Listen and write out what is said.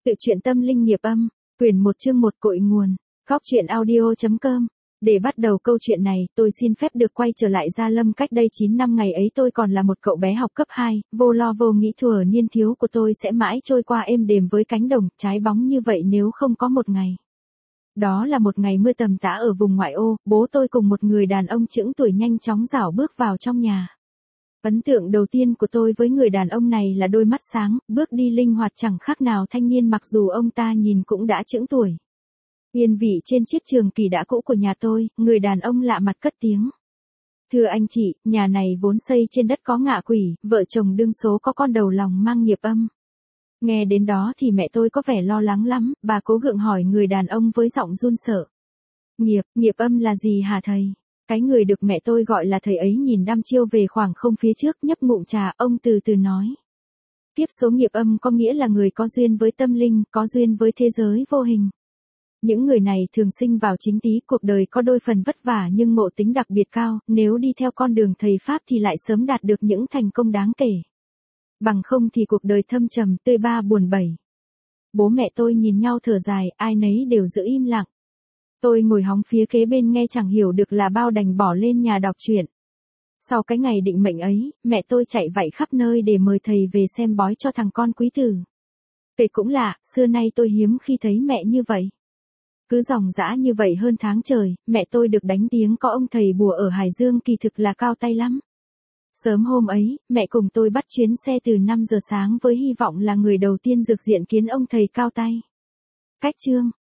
Tự truyện tâm linh nghiệp âm, quyển 1 chương 1 cội nguồn, Góc truyện audio.com. Để bắt đầu câu chuyện này, tôi xin phép được quay trở lại Gia Lâm cách đây 9 năm. Ngày ấy tôi còn là một cậu bé học cấp 2, vô lo vô nghĩ thuở niên thiếu của tôi sẽ mãi trôi qua êm đềm với cánh đồng trái bóng như vậy nếu không có một ngày. Đó là một ngày mưa tầm tã ở vùng ngoại ô, bố tôi cùng một người đàn ông chững tuổi nhanh chóng rảo bước vào trong nhà. Ấn tượng đầu tiên của tôi với người đàn ông này là đôi mắt sáng, bước đi linh hoạt chẳng khác nào thanh niên mặc dù ông ta nhìn cũng đã chững tuổi. Yên vị trên chiếc trường kỳ đã cũ của nhà tôi, người đàn ông lạ mặt cất tiếng. Thưa anh chị, nhà này vốn xây trên đất có ngạ quỷ, vợ chồng đương số có con đầu lòng mang nghiệp âm. Nghe đến đó thì mẹ tôi có vẻ lo lắng lắm, bà cố gượng hỏi người đàn ông với giọng run sợ. Nghiệp âm là gì hả thầy? Cái người được mẹ tôi gọi là thầy ấy nhìn đăm chiêu về khoảng không phía trước, nhấp ngụm trà, ông từ từ nói. Tiếp số nghiệp âm có nghĩa là người có duyên với tâm linh, có duyên với thế giới vô hình. Những người này thường sinh vào chính tý, cuộc đời có đôi phần vất vả nhưng ngộ tính đặc biệt cao, nếu đi theo con đường thầy Pháp thì lại sớm đạt được những thành công đáng kể. Bằng không thì cuộc đời thâm trầm, tươi ba buồn bẩy. Bố mẹ tôi nhìn nhau thở dài, ai nấy đều giữ im lặng. Tôi ngồi hóng phía kế bên nghe chẳng hiểu được là bao, đành bỏ lên nhà đọc truyện. Sau cái ngày định mệnh ấy, mẹ tôi chạy vạy khắp nơi để mời thầy về xem bói cho thằng con quý tử. Kể cũng lạ, xưa nay tôi hiếm khi thấy mẹ như vậy. Cứ dòng dã như vậy hơn tháng trời, mẹ tôi được đánh tiếng có ông thầy bùa ở Hải Dương kỳ thực là cao tay lắm. Sớm hôm ấy, mẹ cùng tôi bắt chuyến xe từ 5 giờ sáng với hy vọng là người đầu tiên rực diện kiến ông thầy cao tay. Cách chương,